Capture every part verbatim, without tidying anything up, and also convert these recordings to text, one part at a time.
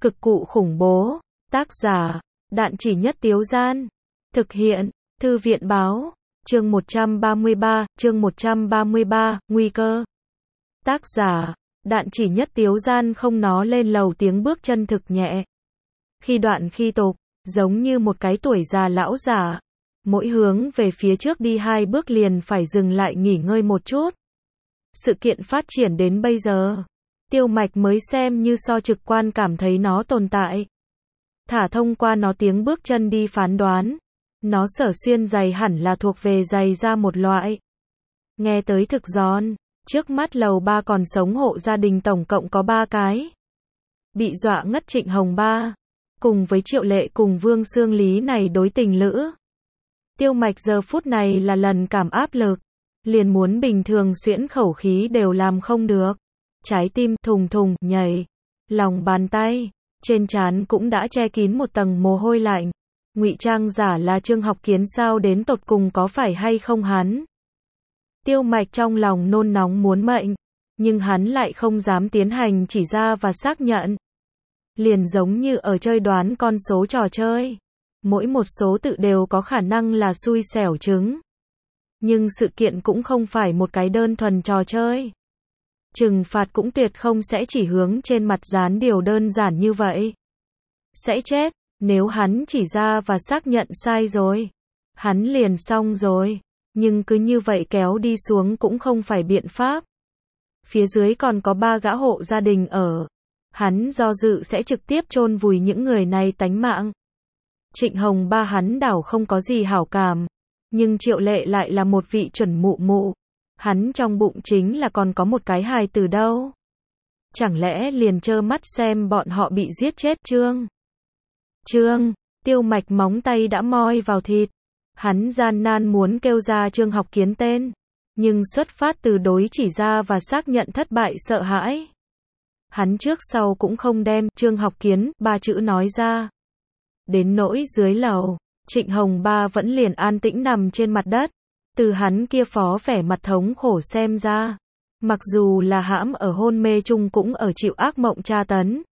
Cực cụ khủng bố. Tác giả, Đạn Chỉ Nhất Tiếu Gian. Thực hiện, Thư viện báo. Chương một trăm ba mươi ba, chương một trăm ba mươi ba, nguy cơ. Tác giả, Đạn Chỉ Nhất Tiếu Gian không nó lên lầu tiếng bước chân thực nhẹ. Khi đoạn khi tục, giống như một cái tuổi già lão giả. Mỗi hướng về phía trước đi hai bước liền phải dừng lại nghỉ ngơi một chút. Sự kiện phát triển đến bây giờ, Tiêu Mạch mới xem như so trực quan cảm thấy nó tồn tại. Thả thông qua nó tiếng bước chân đi phán đoán, nó Sở Xuyên giày hẳn là thuộc về giày da một loại. Nghe tới thực giòn, trước mắt lầu ba còn sống hộ gia đình tổng cộng có ba cái. Bị dọa ngất Trịnh Hồng Ba, cùng với Triệu Lệ cùng Vương Xương Lý này đối tình lữ. Tiêu Mạch giờ phút này là lần cảm áp lực, liền muốn bình thường xuyễn khẩu khí đều làm không được. Trái tim thùng thùng nhảy, lòng bàn tay, trên trán cũng đã che kín một tầng mồ hôi lạnh. Ngụy trang giả là Trương Học Kiến sao đến tột cùng có phải hay không hắn? Tiêu Mạch trong lòng nôn nóng muốn mệnh, nhưng hắn lại không dám tiến hành chỉ ra và xác nhận. Liền giống như ở chơi đoán con số trò chơi, mỗi một số tự đều có khả năng là xui xẻo trứng. Nhưng sự kiện cũng không phải một cái đơn thuần trò chơi. Trừng phạt cũng tuyệt không sẽ chỉ hướng trên mặt dán điều đơn giản như vậy. Sẽ chết, nếu hắn chỉ ra và xác nhận sai rồi, hắn liền xong rồi. Nhưng cứ như vậy kéo đi xuống cũng không phải biện pháp. Phía dưới còn có ba gã hộ gia đình ở. Hắn do dự sẽ trực tiếp chôn vùi những người này tánh mạng. Trịnh Hồng Ba hắn đảo không có gì hảo cảm, nhưng Triệu Lệ lại là một vị chuẩn mụ mụ. Hắn trong bụng chính là còn có một cái hài từ đâu. Chẳng lẽ liền trơ mắt xem bọn họ bị giết chết Trương? Trương, Tiêu Mạch móng tay đã moi vào thịt. Hắn gian nan muốn kêu ra Trương Học Kiến tên, nhưng xuất phát từ đối chỉ ra và xác nhận thất bại sợ hãi. Hắn trước sau cũng không đem Trương Học Kiến ba chữ nói ra. Đến nỗi dưới lầu, Trịnh Hồng Ba vẫn liền an tĩnh nằm trên mặt đất. Từ hắn kia phó vẻ mặt thống khổ xem ra, mặc dù là hãm ở hôn mê chung cũng ở chịu ác mộng tra tấn.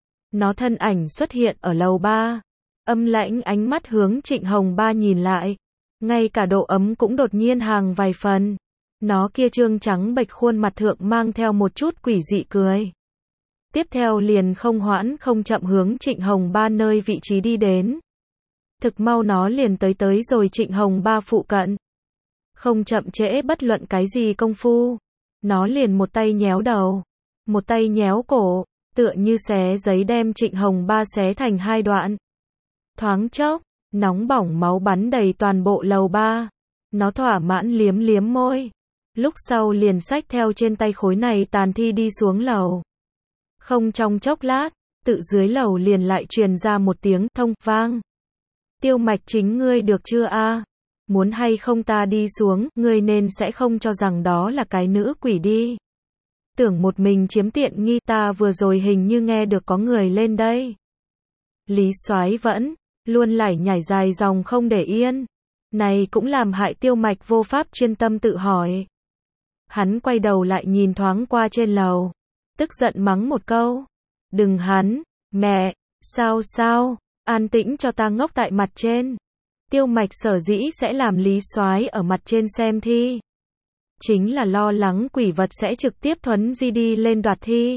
Nó thân ảnh xuất hiện ở lầu ba, âm lãnh ánh mắt hướng Trịnh Hồng Ba nhìn lại, ngay cả độ ấm cũng đột nhiên hàng vài phần. Nó kia trương trắng bệch khuôn mặt thượng mang theo một chút quỷ dị cười. Tiếp theo liền không hoãn không chậm hướng Trịnh Hồng Ba nơi vị trí đi đến. Thực mau nó liền tới tới rồi Trịnh Hồng Ba phụ cận. Không chậm trễ bất luận cái gì công phu, nó liền một tay nhéo đầu, một tay nhéo cổ, tựa như xé giấy đem Trịnh Hồng Ba xé thành hai đoạn. Thoáng chốc, nóng bỏng máu bắn đầy toàn bộ lầu ba. Nó thỏa mãn liếm liếm môi, lúc sau liền xách theo trên tay khối này tàn thi đi xuống lầu. Không trong chốc lát, tự dưới lầu liền lại truyền ra một tiếng thông vang. Tiêu Mạch chính ngươi được chưa a? Muốn hay không ta đi xuống, ngươi nên sẽ không cho rằng đó là cái nữ quỷ đi. Tưởng một mình chiếm tiện nghi, ta vừa rồi hình như nghe được có người lên đây. Lý Soái vẫn luôn lải nhải dài dòng không để yên. Này cũng làm hại Tiêu Mạch vô pháp chuyên tâm tự hỏi. Hắn quay đầu lại nhìn thoáng qua trên lầu, tức giận mắng một câu. Đừng hắn, mẹ, sao sao, an tĩnh cho ta ngốc tại mặt trên. Tiêu Mạch sở dĩ sẽ làm Lý Soái ở mặt trên xem thi, chính là lo lắng quỷ vật sẽ trực tiếp thuấn di đi lên đoạt thi.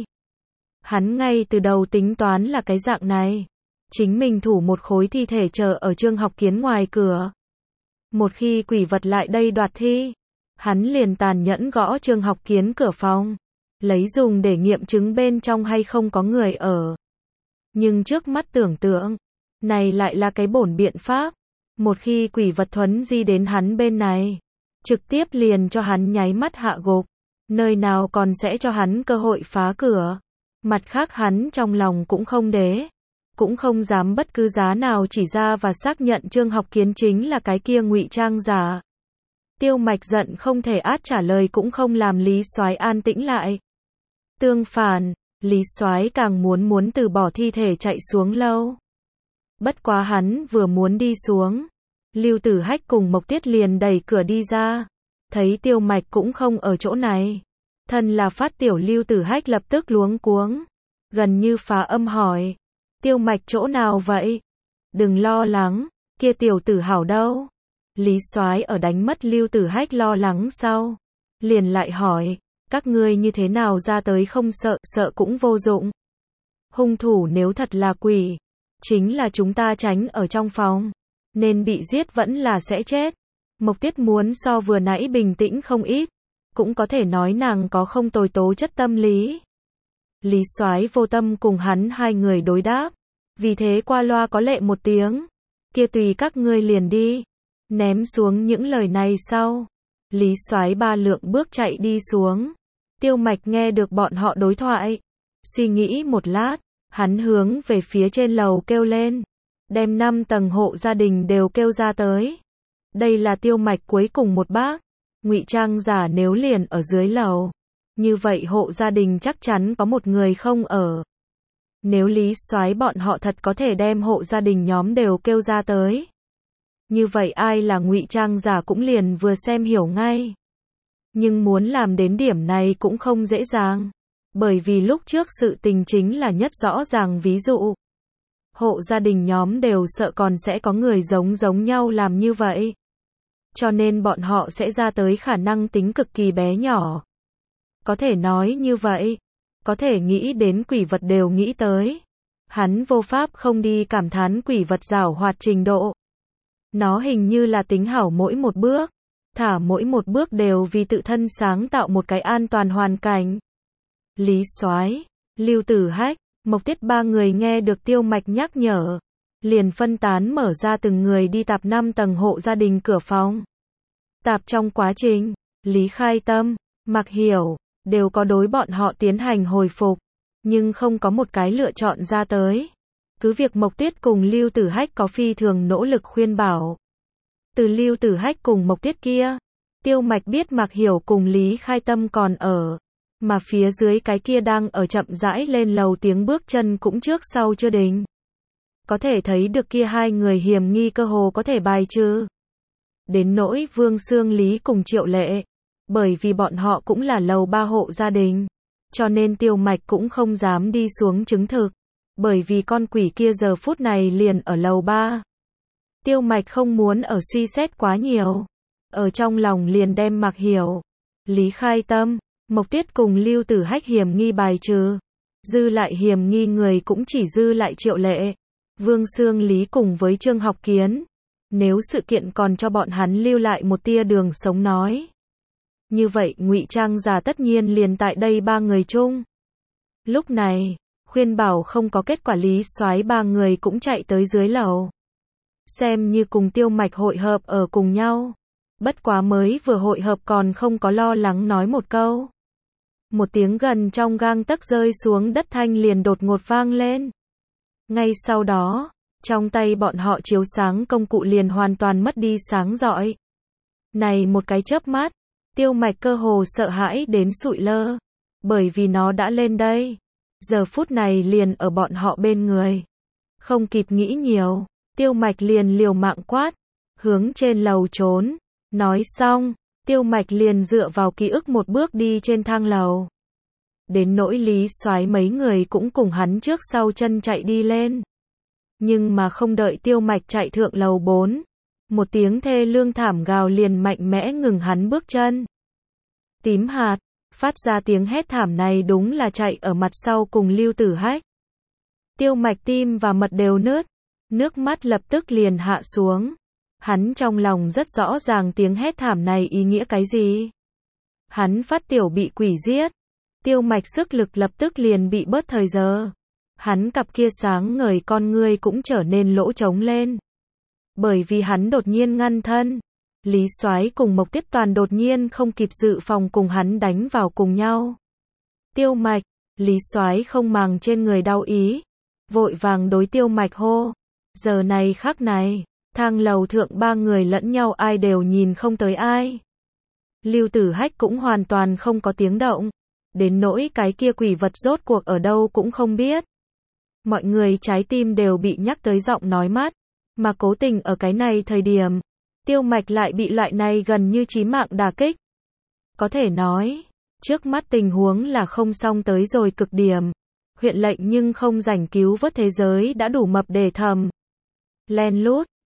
Hắn ngay từ đầu tính toán là cái dạng này, chính mình thủ một khối thi thể chờ ở Trương Học Kiến ngoài cửa. Một khi quỷ vật lại đây đoạt thi, hắn liền tàn nhẫn gõ Trương Học Kiến cửa phòng, lấy dùng để nghiệm chứng bên trong hay không có người ở. Nhưng trước mắt tưởng tượng, này lại là cái bổn biện pháp. Một khi quỷ vật thuấn di đến hắn bên này, trực tiếp liền cho hắn nháy mắt hạ gục, nơi nào còn sẽ cho hắn cơ hội phá cửa. Mặt khác hắn trong lòng cũng không đế, cũng không dám bất cứ giá nào chỉ ra và xác nhận Trương Học Kiến chính là cái kia ngụy trang giả. Tiêu Mạch giận không thể át trả lời cũng không làm Lý Soái an tĩnh lại. Tương phản, Lý Soái càng muốn muốn từ bỏ thi thể chạy xuống lâu. Bất quá hắn vừa muốn đi xuống, Lưu Tử Hách cùng Mộc Tiết liền đẩy cửa đi ra, thấy Tiêu Mạch cũng không ở chỗ này. Thân là phát tiểu Lưu Tử Hách lập tức luống cuống, gần như phá âm hỏi, Tiêu Mạch chỗ nào vậy? Đừng lo lắng, kia tiểu tử hảo đâu? Lý Soái ở đánh mất Lưu Tử Hách lo lắng sau, liền lại hỏi, các ngươi như thế nào ra tới không sợ, sợ cũng vô dụng. Hung thủ nếu thật là quỷ, chính là chúng ta tránh ở trong phòng, nên bị giết vẫn là sẽ chết. Mộc Tuyết muốn so vừa nãy bình tĩnh không ít, cũng có thể nói nàng có không tồi tố chất tâm lý. Lý Soái vô tâm cùng hắn hai người đối đáp, vì thế qua loa có lệ một tiếng, kia tùy các ngươi liền đi. Ném xuống những lời này sau, Lý Soái ba lượng bước chạy đi xuống. Tiêu Mạch nghe được bọn họ đối thoại, suy nghĩ một lát, hắn hướng về phía trên lầu kêu lên, đem năm tầng hộ gia đình đều kêu ra tới. Đây là Tiêu Mạch cuối cùng một bác, ngụy trang giả nếu liền ở dưới lầu, như vậy hộ gia đình chắc chắn có một người không ở. Nếu Lý Soái bọn họ thật có thể đem hộ gia đình nhóm đều kêu ra tới, như vậy ai là ngụy trang giả cũng liền vừa xem hiểu ngay. Nhưng muốn làm đến điểm này cũng không dễ dàng, bởi vì lúc trước sự tình chính là nhất rõ ràng ví dụ. Hộ gia đình nhóm đều sợ còn sẽ có người giống giống nhau làm như vậy. Cho nên bọn họ sẽ ra tới khả năng tính cực kỳ bé nhỏ. Có thể nói như vậy, có thể nghĩ đến quỷ vật đều nghĩ tới. Hắn vô pháp không đi cảm thán quỷ vật giảo hoạt trình độ. Nó hình như là tính hảo mỗi một bước, thả mỗi một bước đều vì tự thân sáng tạo một cái an toàn hoàn cảnh. Lý Soái, Lưu Tử Hách, Mộc Tuyết ba người nghe được Tiêu Mạch nhắc nhở, liền phân tán mở ra từng người đi tạp năm tầng hộ gia đình cửa phòng. Tạp trong quá trình, Lý Khai Tâm, Mạc Hiểu, đều có đối bọn họ tiến hành hồi phục, nhưng không có một cái lựa chọn ra tới. Cứ việc Mộc Tuyết cùng Lưu Tử Hách có phi thường nỗ lực khuyên bảo. Từ Lưu Tử Hách cùng Mộc Tuyết kia, Tiêu Mạch biết Mạc Hiểu cùng Lý Khai Tâm còn ở, mà phía dưới cái kia đang ở chậm rãi lên lầu tiếng bước chân cũng trước sau chưa định. Có thể thấy được kia hai người hiểm nghi cơ hồ có thể bài trừ. Đến nỗi Vương Xương Lý cùng Triệu Lệ, bởi vì bọn họ cũng là lầu ba hộ gia đình, cho nên Tiêu Mạch cũng không dám đi xuống chứng thực, bởi vì con quỷ kia giờ phút này liền ở lầu ba. Tiêu Mạch không muốn ở suy xét quá nhiều, ở trong lòng liền đem Mạc Hiểu, Lý Khai Tâm, Mộc Tuyết cùng Lưu Tử Hách hiểm nghi bài trừ. Dư lại hiểm nghi người cũng chỉ dư lại Triệu Lệ, Vương Xương Lý cùng với Trương Học Kiến. Nếu sự kiện còn cho bọn hắn lưu lại một tia đường sống nói, như vậy ngụy trang giả tất nhiên liền tại đây ba người chung. Lúc này, khuyên bảo không có kết quả, Lý Soái ba người cũng chạy tới dưới lầu, xem như cùng Tiêu Mạch hội hợp ở cùng nhau. Bất quá mới vừa hội hợp còn không có lo lắng nói một câu, một tiếng gần trong gang tấc rơi xuống đất thanh liền đột ngột vang lên. Ngay sau đó, trong tay bọn họ chiếu sáng công cụ liền hoàn toàn mất đi sáng rọi. Này một cái chớp mắt, Tiêu Mạch cơ hồ sợ hãi đến sụi lơ, bởi vì nó đã lên đây, giờ phút này liền ở bọn họ bên người. Không kịp nghĩ nhiều, Tiêu Mạch liền liều mạng quát, hướng trên lầu trốn. Nói xong, Tiêu Mạch liền dựa vào ký ức một bước đi trên thang lầu. Đến nỗi Lý Soái mấy người cũng cùng hắn trước sau chân chạy đi lên. Nhưng mà không đợi Tiêu Mạch chạy thượng lầu bốn, một tiếng thê lương thảm gào liền mạnh mẽ ngừng hắn bước chân. Tím hạt, phát ra tiếng hét thảm này đúng là chạy ở mặt sau cùng Lưu Tử Hách. Tiêu Mạch tim và mật đều nứt, nước mắt lập tức liền hạ xuống. Hắn trong lòng rất rõ ràng tiếng hét thảm này ý nghĩa cái gì. Hắn phát tiểu bị quỷ giết. Tiêu Mạch sức lực lập tức liền bị bớt thời giờ. Hắn cặp kia sáng ngời con ngươi cũng trở nên lỗ trống lên. Bởi vì hắn đột nhiên ngăn thân. Lý Soái cùng Mộc Tuyết Toàn đột nhiên không kịp dự phòng cùng hắn đánh vào cùng nhau. Tiêu Mạch, Lý Soái không màng trên người đau ý, vội vàng đối Tiêu Mạch hô. Giờ này khắc này, thang lầu thượng ba người lẫn nhau ai đều nhìn không tới ai. Lưu Tử Hách cũng hoàn toàn không có tiếng động, đến nỗi cái kia quỷ vật rốt cuộc ở đâu cũng không biết. Mọi người trái tim đều bị nhắc tới giọng nói mắt, mà cố tình ở cái này thời điểm, Tiêu Mạch lại bị loại này gần như chí mạng đả kích. Có thể nói, trước mắt tình huống là không xong tới rồi cực điểm. huyện lệnh nhưng không rảnh cứu vớt thế giới đã đủ mập để thầm. Len lút,